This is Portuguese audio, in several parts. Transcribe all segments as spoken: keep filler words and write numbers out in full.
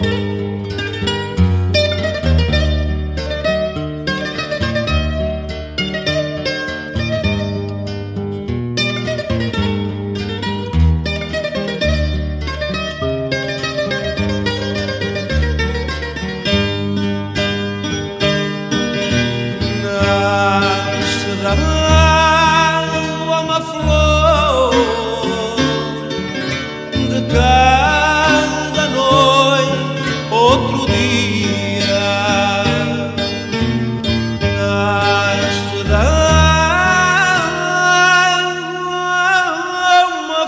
cada noite outro dia, nasce uma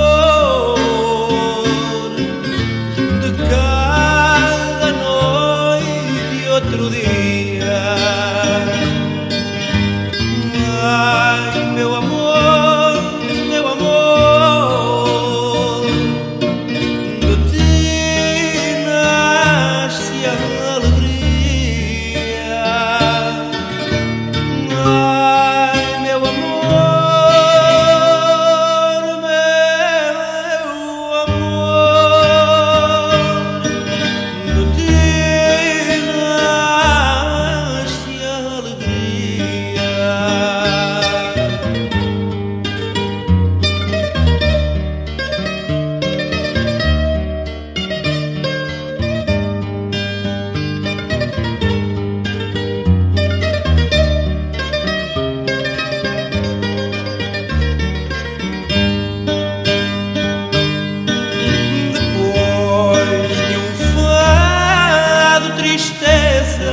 flor de cada noite outro dia. Ai, meu amor, meu amor, de ti nasce a alegria. Ai, meu amor, meu amor, de ti nasce a alegria. Tristeza,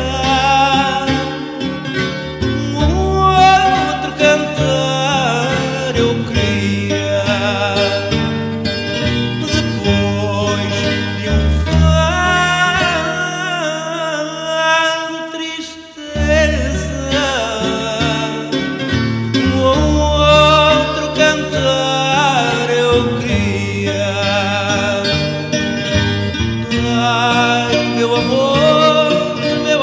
um outro cantar eu queria. Depois de um fado tristeza, um outro cantar eu queria. Ai, meu amor, meu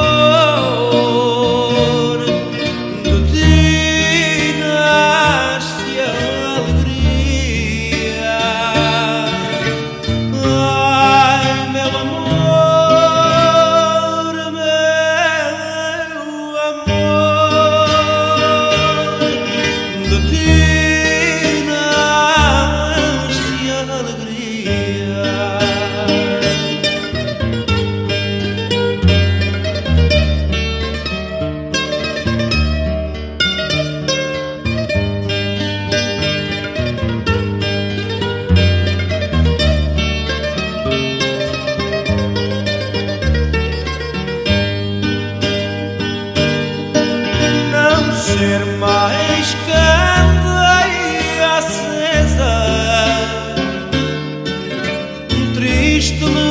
amor, de ti nasce a alegria. Ai, meu amor, meu amor, de ti nasce a alegria. Ser mais candeia acesa, triste luz